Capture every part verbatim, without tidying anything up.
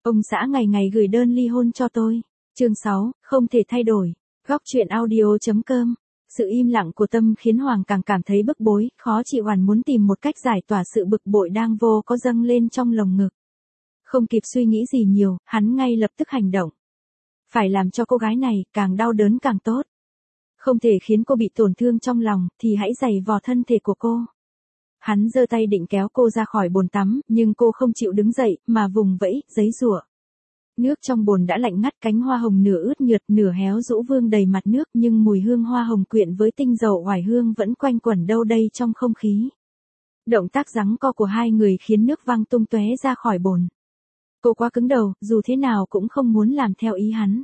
Ông xã ngày ngày gửi đơn ly hôn cho tôi. Chương sáu, không thể thay đổi. Góc truyện audio.com. Sự im lặng của Tâm khiến Hoàng càng cảm thấy bức bối, khó chịu, hoàn muốn tìm một cách giải tỏa sự bực bội đang vô có dâng lên trong lồng ngực. Không kịp suy nghĩ gì nhiều, hắn ngay lập tức hành động. Phải làm cho cô gái này càng đau đớn càng tốt. Không thể khiến cô bị tổn thương trong lòng, thì hãy giày vò thân thể của cô. Hắn giơ tay định kéo cô ra khỏi bồn tắm, nhưng cô không chịu đứng dậy, mà vùng vẫy, giãy giụa. Nước trong bồn đã lạnh ngắt, cánh hoa hồng nửa ướt nhượt nửa héo rũ vương đầy mặt nước, nhưng mùi hương hoa hồng quyện với tinh dầu oải hương vẫn quanh quẩn đâu đây trong không khí. Động tác giằng co của hai người khiến nước văng tung tóe ra khỏi bồn. Cô quá cứng đầu, dù thế nào cũng không muốn làm theo ý hắn.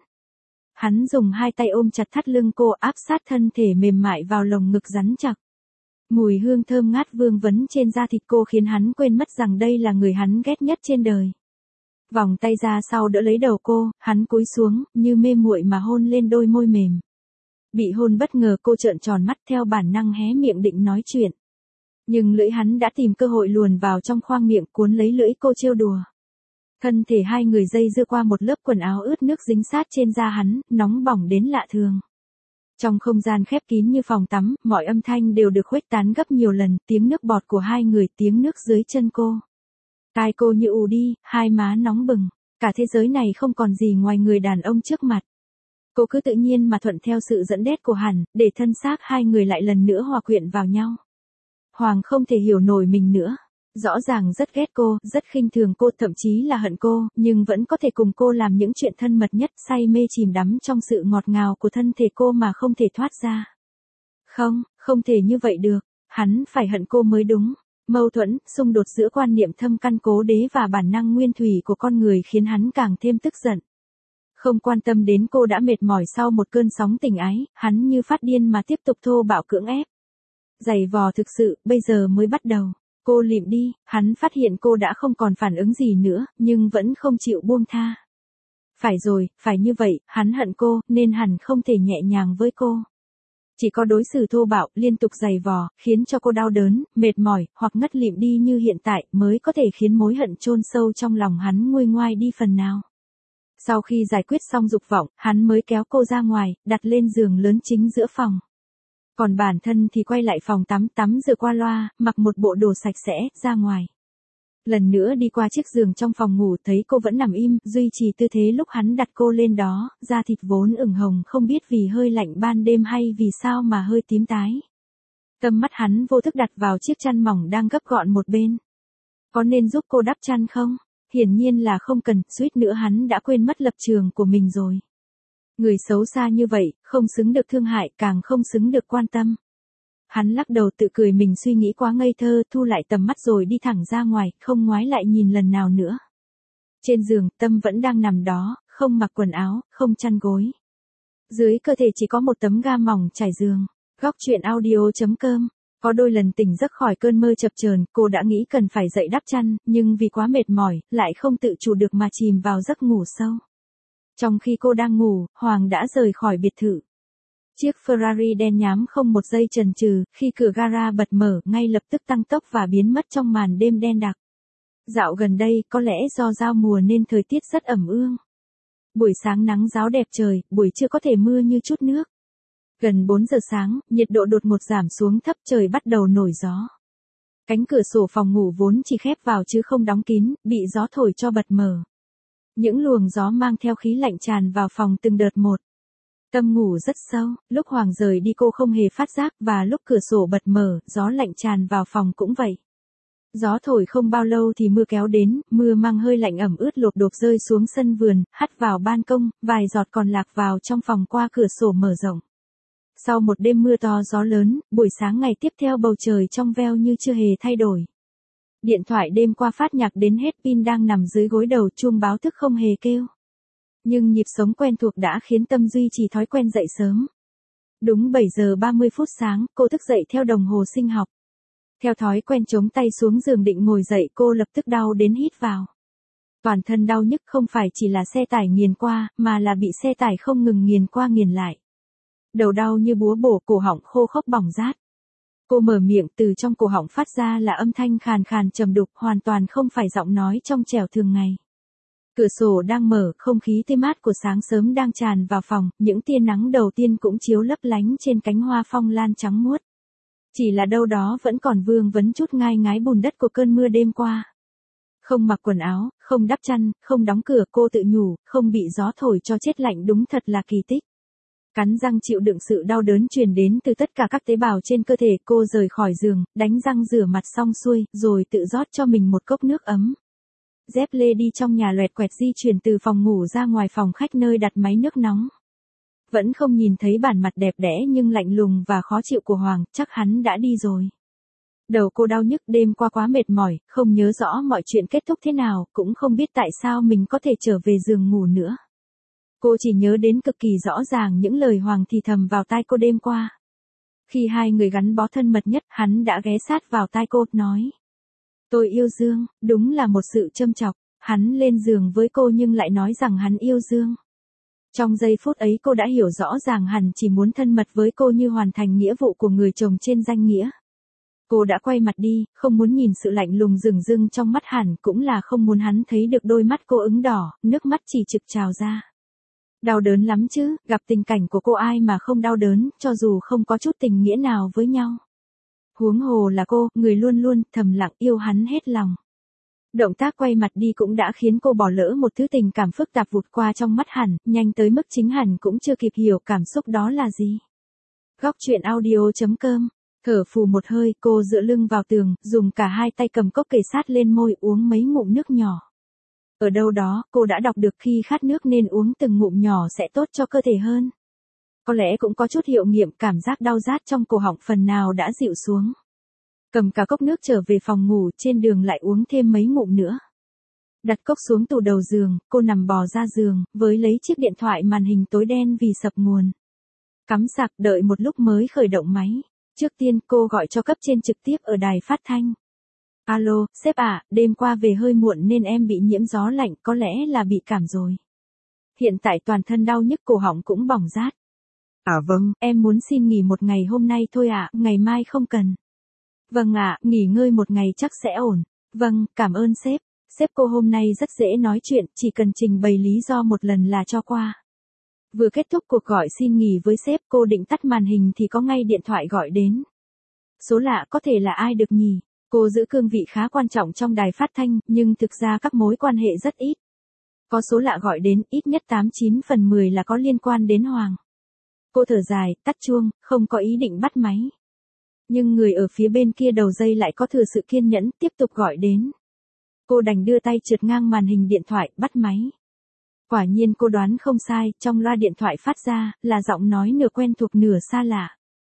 Hắn dùng hai tay ôm chặt thắt lưng cô, áp sát thân thể mềm mại vào lồng ngực rắn chắc. Mùi hương thơm ngát vương vấn trên da thịt cô khiến hắn quên mất rằng đây là người hắn ghét nhất trên đời. Vòng tay ra sau đỡ lấy đầu cô, hắn cúi xuống, như mê muội mà hôn lên đôi môi mềm. Bị hôn bất ngờ, cô trợn tròn mắt, theo bản năng hé miệng định nói chuyện. Nhưng lưỡi hắn đã tìm cơ hội luồn vào trong khoang miệng, cuốn lấy lưỡi cô trêu đùa. Thân thể hai người dây dưa qua một lớp quần áo ướt nước dính sát trên da hắn, nóng bỏng đến lạ thường. Trong không gian khép kín như phòng tắm, mọi âm thanh đều được khuếch tán gấp nhiều lần, tiếng nước bọt của hai người, tiếng nước dưới chân cô. Tai cô như ù đi, hai má nóng bừng, cả thế giới này không còn gì ngoài người đàn ông trước mặt. Cô cứ tự nhiên mà thuận theo sự dẫn dắt của hắn, để thân xác hai người lại lần nữa hòa quyện vào nhau. Hoàng không thể hiểu nổi mình nữa. Rõ ràng rất ghét cô, rất khinh thường cô, thậm chí là hận cô, nhưng vẫn có thể cùng cô làm những chuyện thân mật nhất, say mê chìm đắm trong sự ngọt ngào của thân thể cô mà không thể thoát ra. Không, không thể như vậy được, hắn phải hận cô mới đúng. Mâu thuẫn, xung đột giữa quan niệm thâm căn cố đế và bản năng nguyên thủy của con người khiến hắn càng thêm tức giận. Không quan tâm đến cô đã mệt mỏi sau một cơn sóng tình ái, hắn như phát điên mà tiếp tục thô bạo cưỡng ép. Giày vò thực sự, bây giờ mới bắt đầu. Cô lịm đi, hắn phát hiện cô đã không còn phản ứng gì nữa, nhưng vẫn không chịu buông tha. Phải rồi, phải như vậy, hắn hận cô, nên hẳn không thể nhẹ nhàng với cô. Chỉ có đối xử thô bạo, liên tục giày vò, khiến cho cô đau đớn, mệt mỏi, hoặc ngất lịm đi như hiện tại, mới có thể khiến mối hận chôn sâu trong lòng hắn nguôi ngoai đi phần nào. Sau khi giải quyết xong dục vọng, hắn mới kéo cô ra ngoài, đặt lên giường lớn chính giữa phòng. Còn bản thân thì quay lại phòng tắm, tắm rửa qua loa, mặc một bộ đồ sạch sẽ, ra ngoài. Lần nữa đi qua chiếc giường trong phòng ngủ, thấy cô vẫn nằm im, duy trì tư thế lúc hắn đặt cô lên đó, da thịt vốn ửng hồng không biết vì hơi lạnh ban đêm hay vì sao mà hơi tím tái. Tầm mắt hắn vô thức đặt vào chiếc chăn mỏng đang gấp gọn một bên. Có nên giúp cô đắp chăn không? Hiển nhiên là không cần, suýt nữa hắn đã quên mất lập trường của mình rồi. Người xấu xa như vậy, không xứng được thương hại, càng không xứng được quan tâm. Hắn lắc đầu tự cười mình suy nghĩ quá ngây thơ, thu lại tầm mắt rồi đi thẳng ra ngoài, không ngoái lại nhìn lần nào nữa. Trên giường, Tâm vẫn đang nằm đó, không mặc quần áo, không chăn gối. Dưới cơ thể chỉ có một tấm ga mỏng trải giường. Góc truyện audio.com. Có đôi lần tỉnh giấc khỏi cơn mơ chập chờn, cô đã nghĩ cần phải dậy đắp chăn, nhưng vì quá mệt mỏi, lại không tự chủ được mà chìm vào giấc ngủ sâu. Trong khi cô đang ngủ, Hoàng đã rời khỏi biệt thự. Chiếc Ferrari đen nhám không một giây chần chừ, khi cửa gara bật mở, ngay lập tức tăng tốc và biến mất trong màn đêm đen đặc. Dạo gần đây, có lẽ do giao mùa nên thời tiết rất ẩm ương. Buổi sáng nắng ráo đẹp trời, buổi trưa có thể mưa như chút nước. Gần bốn giờ sáng, nhiệt độ đột ngột giảm xuống thấp, trời bắt đầu nổi gió. Cánh cửa sổ phòng ngủ vốn chỉ khép vào chứ không đóng kín, bị gió thổi cho bật mở. Những luồng gió mang theo khí lạnh tràn vào phòng từng đợt một. Tâm ngủ rất sâu, lúc Hoàng rời đi cô không hề phát giác, và lúc cửa sổ bật mở, gió lạnh tràn vào phòng cũng vậy. Gió thổi không bao lâu thì mưa kéo đến, mưa mang hơi lạnh ẩm ướt lộp đột rơi xuống sân vườn, hắt vào ban công, vài giọt còn lạc vào trong phòng qua cửa sổ mở rộng. Sau một đêm mưa to gió lớn, buổi sáng ngày tiếp theo bầu trời trong veo như chưa hề thay đổi. Điện thoại đêm qua phát nhạc đến hết pin đang nằm dưới gối đầu, chuông báo thức không hề kêu. Nhưng nhịp sống quen thuộc đã khiến Tâm duy trì thói quen dậy sớm. Đúng bảy giờ ba mươi phút sáng, cô thức dậy theo đồng hồ sinh học. Theo thói quen chống tay xuống giường định ngồi dậy, cô lập tức đau đến hít vào. Toàn thân đau nhức, không phải chỉ là xe tải nghiền qua, mà là bị xe tải không ngừng nghiền qua nghiền lại. Đầu đau như búa bổ, cổ họng khô khốc bỏng rát. Cô mở miệng, từ trong cổ họng phát ra là âm thanh khàn khàn trầm đục, hoàn toàn không phải giọng nói trong trẻo thường ngày. Cửa sổ đang mở, không khí tươi mát của sáng sớm đang tràn vào phòng, những tia nắng đầu tiên cũng chiếu lấp lánh trên cánh hoa phong lan trắng muốt. Chỉ là đâu đó vẫn còn vương vấn chút ngai ngái bùn đất của cơn mưa đêm qua. Không mặc quần áo, không đắp chăn, không đóng cửa, cô tự nhủ, không bị gió thổi cho chết lạnh đúng thật là kỳ tích. Cắn răng chịu đựng sự đau đớn truyền đến từ tất cả các tế bào trên cơ thể, cô rời khỏi giường, đánh răng rửa mặt xong xuôi, rồi tự rót cho mình một cốc nước ấm. Dép lê đi trong nhà loẹt quẹt di chuyển từ phòng ngủ ra ngoài phòng khách nơi đặt máy nước nóng. Vẫn không nhìn thấy bản mặt đẹp đẽ nhưng lạnh lùng và khó chịu của Hoàng, chắc hắn đã đi rồi. Đầu cô đau nhức, đêm qua quá mệt mỏi, không nhớ rõ mọi chuyện kết thúc thế nào, cũng không biết tại sao mình có thể trở về giường ngủ nữa. Cô chỉ nhớ đến cực kỳ rõ ràng những lời Hoàng thì thầm vào tai cô đêm qua. Khi hai người gắn bó thân mật nhất, hắn đã ghé sát vào tai cô, nói. Tôi yêu Dương, đúng là một sự châm chọc, hắn lên giường với cô nhưng lại nói rằng hắn yêu Dương. Trong giây phút ấy cô đã hiểu rõ ràng hắn chỉ muốn thân mật với cô như hoàn thành nghĩa vụ của người chồng trên danh nghĩa. Cô đã quay mặt đi, không muốn nhìn sự lạnh lùng rừng rưng trong mắt hắn, cũng là không muốn hắn thấy được đôi mắt cô ửng đỏ, nước mắt chỉ trực trào ra. Đau đớn lắm chứ, gặp tình cảnh của cô ai mà không đau đớn, cho dù không có chút tình nghĩa nào với nhau. Huống hồ là cô, người luôn luôn thầm lặng yêu hắn hết lòng. Động tác quay mặt đi cũng đã khiến cô bỏ lỡ một thứ tình cảm phức tạp vụt qua trong mắt hắn, nhanh tới mức chính hắn cũng chưa kịp hiểu cảm xúc đó là gì. Góc truyện audio chấm com. Thở phù một hơi, cô dựa lưng vào tường, dùng cả hai tay cầm cốc kề sát lên môi, uống mấy ngụm nước nhỏ. Ở đâu đó, cô đã đọc được khi khát nước nên uống từng ngụm nhỏ sẽ tốt cho cơ thể hơn. Có lẽ cũng có chút hiệu nghiệm, cảm giác đau rát trong cổ họng phần nào đã dịu xuống. Cầm cả cốc nước trở về phòng ngủ, trên đường lại uống thêm mấy ngụm nữa. Đặt cốc xuống tủ đầu giường, cô nằm bò ra giường, với lấy chiếc điện thoại màn hình tối đen vì sập nguồn. Cắm sạc, đợi một lúc mới khởi động máy. Trước tiên cô gọi cho cấp trên trực tiếp ở đài phát thanh. Alo, sếp ạ, đêm qua về hơi muộn nên em bị nhiễm gió lạnh, có lẽ là bị cảm rồi. Hiện tại toàn thân đau nhức, cổ họng cũng bỏng rát. À vâng, em muốn xin nghỉ một ngày hôm nay thôi ạ, ngày mai không cần. Vâng ạ, nghỉ ngơi một ngày chắc sẽ ổn. Vâng, cảm ơn sếp. Sếp cô hôm nay rất dễ nói chuyện, chỉ cần trình bày lý do một lần là cho qua. Vừa kết thúc cuộc gọi xin nghỉ với sếp, cô định tắt màn hình thì có ngay điện thoại gọi đến. Số lạ, có thể là ai được nhỉ? Cô giữ cương vị khá quan trọng trong đài phát thanh, nhưng thực ra các mối quan hệ rất ít. Có số lạ gọi đến, ít nhất tám chín phần mười là có liên quan đến Hoàng. Cô thở dài, tắt chuông, không có ý định bắt máy. Nhưng người ở phía bên kia đầu dây lại có thừa sự kiên nhẫn, tiếp tục gọi đến. Cô đành đưa tay trượt ngang màn hình điện thoại, bắt máy. Quả nhiên cô đoán không sai, trong loa điện thoại phát ra, là giọng nói nửa quen thuộc nửa xa lạ.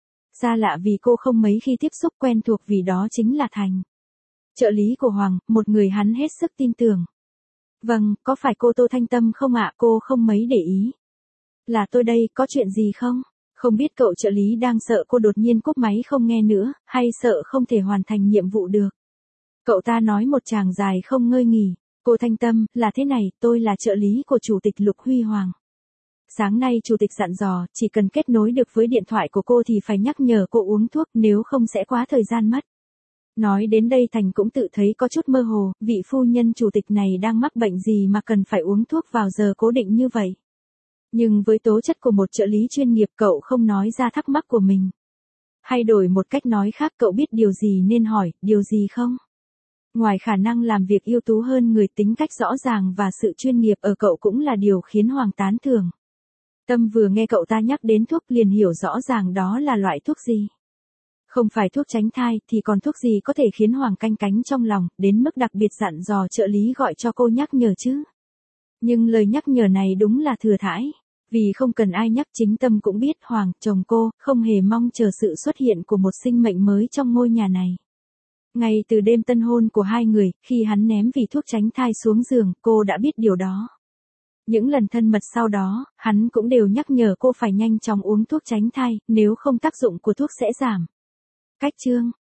Xa lạ vì cô không mấy khi tiếp xúc, quen thuộc vì đó chính là Thành. Trợ lý của Hoàng, một người hắn hết sức tin tưởng. Vâng, có phải cô Tô Thanh Tâm không ạ? Cô không mấy để ý. Là tôi đây, có chuyện gì không? Không biết cậu trợ lý đang sợ cô đột nhiên cúp máy không nghe nữa, hay sợ không thể hoàn thành nhiệm vụ được. Cậu ta nói một tràng dài không ngơi nghỉ. Cô Thanh Tâm, là thế này, tôi là trợ lý của Chủ tịch Lục Huy Hoàng. Sáng nay Chủ tịch dặn dò, chỉ cần kết nối được với điện thoại của cô thì phải nhắc nhở cô uống thuốc, nếu không sẽ quá thời gian mất. Nói đến đây Thành cũng tự thấy có chút mơ hồ, vị phu nhân Chủ tịch này đang mắc bệnh gì mà cần phải uống thuốc vào giờ cố định như vậy. Nhưng với tố chất của một trợ lý chuyên nghiệp, cậu không nói ra thắc mắc của mình. Hay đổi một cách nói khác, cậu biết điều gì nên hỏi, điều gì không? Ngoài khả năng làm việc ưu tú hơn người, tính cách rõ ràng và sự chuyên nghiệp ở cậu cũng là điều khiến Hoàng tán thưởng. Tâm vừa nghe cậu ta nhắc đến thuốc liền hiểu rõ ràng đó là loại thuốc gì. Không phải thuốc tránh thai thì còn thuốc gì có thể khiến Hoàng canh cánh trong lòng, đến mức đặc biệt dặn dò trợ lý gọi cho cô nhắc nhở chứ. Nhưng lời nhắc nhở này đúng là thừa thãi. Vì không cần ai nhắc, chính Tâm cũng biết Hoàng, chồng cô, không hề mong chờ sự xuất hiện của một sinh mệnh mới trong ngôi nhà này. Ngay từ đêm tân hôn của hai người, khi hắn ném vị thuốc tránh thai xuống giường, cô đã biết điều đó. Những lần thân mật sau đó, hắn cũng đều nhắc nhở cô phải nhanh chóng uống thuốc tránh thai, nếu không tác dụng của thuốc sẽ giảm. Cách chương